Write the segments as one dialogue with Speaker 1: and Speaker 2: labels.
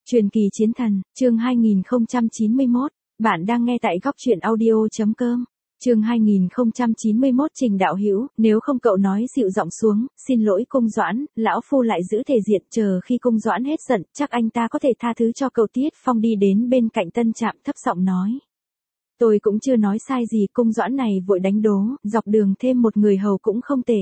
Speaker 1: Truyền kỳ chiến thần, chương 2091, bạn đang nghe tại góc truyện audio.com. Chương 2091 Trình đạo hữu, nếu không cậu nói dịu giọng xuống, xin lỗi Cung Doãn, lão phu lại giữ thể diện, chờ khi Cung Doãn hết giận, chắc anh ta có thể tha thứ cho cậu. Tiết Phong đi đến bên cạnh Tân Trạm thấp giọng nói. Tôi cũng chưa nói sai gì. Cung Doãn này vội đánh đố, dọc đường thêm một người hầu cũng không tệ.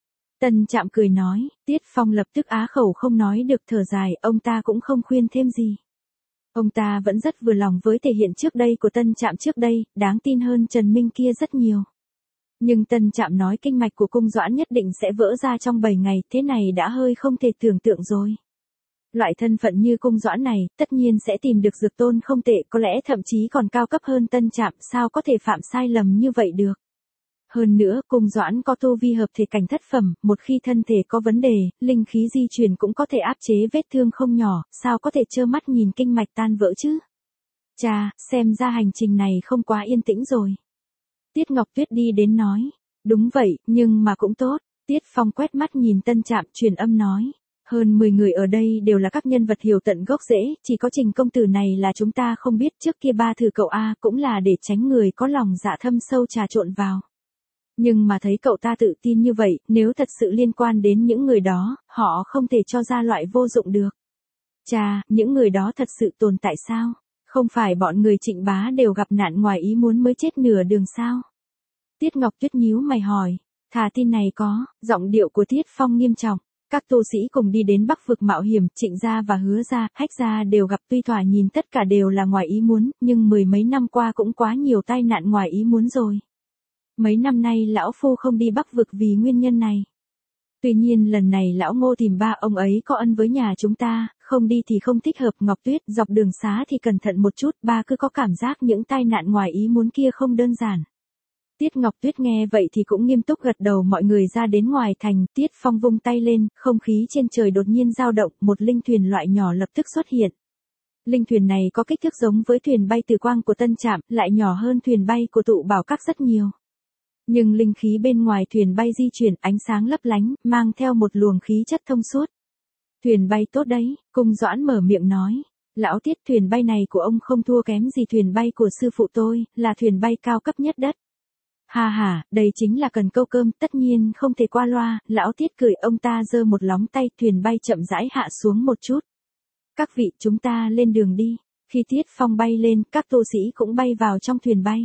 Speaker 1: Tân Trạm cười nói, Tiết Phong lập tức á khẩu không nói được, thở dài, ông ta cũng không khuyên thêm gì. Ông ta vẫn rất vừa lòng với thể hiện trước đây của Tân Trạm trước đây, đáng tin hơn Trần Minh kia rất nhiều. Nhưng Tân Trạm nói kinh mạch của Cung Doãn nhất định sẽ vỡ ra trong 7 ngày, thế này đã hơi không thể tưởng tượng rồi. Loại thân phận như Cung Doãn này, tất nhiên sẽ tìm được dược tôn không tệ, có lẽ thậm chí còn cao cấp hơn Tân Trạm, sao có thể phạm sai lầm như vậy được. Hơn nữa, Cung Doãn có tu vi hợp thể cảnh thất phẩm, một khi thân thể có vấn đề, linh khí di chuyển cũng có thể áp chế vết thương không nhỏ, sao có thể trơ mắt nhìn kinh mạch tan vỡ chứ? Chà, xem ra hành trình này không quá yên tĩnh rồi. Tiết Ngọc Tuyết đi đến nói, đúng vậy, nhưng mà cũng tốt. Tiết Phong quét mắt nhìn Tân Trạm, truyền âm nói. Hơn 10 người ở đây đều là các nhân vật hiểu tận gốc rễ, chỉ có Trình công tử này là chúng ta không biết. Trước kia ba thử cậu A cũng là để tránh người có lòng dạ thâm sâu trà trộn vào. Nhưng mà thấy cậu ta tự tin như vậy, nếu thật sự liên quan đến những người đó, họ không thể cho ra loại vô dụng được. Chà, những người đó thật sự tồn tại sao? Không phải bọn người Trịnh bá đều gặp nạn ngoài ý muốn mới chết nửa đường sao? Tiết Ngọc Tuyết nhíu mày hỏi, thà tin này có, giọng điệu của Tiết Phong nghiêm trọng. Các tu sĩ cùng đi đến Bắc vực mạo hiểm, Trịnh gia và Hứa gia, Hách gia đều gặp, tuy thoạt nhìn tất cả đều là ngoài ý muốn, nhưng mười mấy năm qua cũng quá nhiều tai nạn ngoài ý muốn rồi. Mấy năm nay lão phu không đi Bắc vực vì nguyên nhân này. Tuy nhiên lần này lão Ngô tìm ba ông ấy có ân với nhà chúng ta, không đi thì không thích hợp. Ngọc Tuyết, dọc đường xá thì cẩn thận một chút, ba cứ có cảm giác những tai nạn ngoài ý muốn kia không đơn giản. Tiết Ngọc Tuyết nghe vậy thì cũng nghiêm túc gật đầu. Mọi người ra đến ngoài thành, Tiết Phong vung tay lên, không khí trên trời đột nhiên dao động, một linh thuyền loại nhỏ lập tức xuất hiện. Linh thuyền này có kích thước giống với thuyền bay Từ Quang của Tân Trạm, lại nhỏ hơn thuyền bay của Tụ Bảo Các rất nhiều. Nhưng linh khí bên ngoài thuyền bay di chuyển, ánh sáng lấp lánh, mang theo một luồng khí chất thông suốt. Thuyền bay tốt đấy, Cung Doãn mở miệng nói. Lão Tiết, thuyền bay này của ông không thua kém gì thuyền bay của sư phụ tôi, là thuyền bay cao cấp nhất đất. Ha ha, đây chính là cần câu cơm, tất nhiên không thể qua loa. Lão Tiết cười, ông ta giơ một lóng tay, thuyền bay chậm rãi hạ xuống một chút. Các vị, chúng ta lên đường đi. Khi Tiết Phong bay lên, các tu sĩ cũng bay vào trong thuyền bay.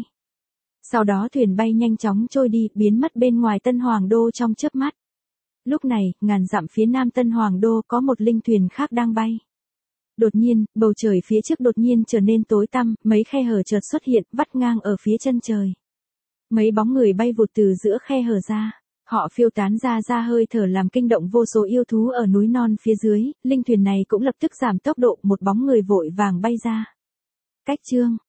Speaker 1: Sau đó thuyền bay nhanh chóng trôi đi, biến mất bên ngoài Tân Hoàng Đô trong chớp mắt. Lúc này, ngàn dặm phía nam Tân Hoàng Đô có một linh thuyền khác đang bay. Đột nhiên, bầu trời phía trước đột nhiên trở nên tối tăm, mấy khe hở chợt xuất hiện, vắt ngang ở phía chân trời. Mấy bóng người bay vụt từ giữa khe hở ra. Họ phiêu tán ra hơi thở làm kinh động vô số yêu thú ở núi non phía dưới. Linh thuyền này cũng lập tức giảm tốc độ, một bóng người vội vàng bay ra. Cách chương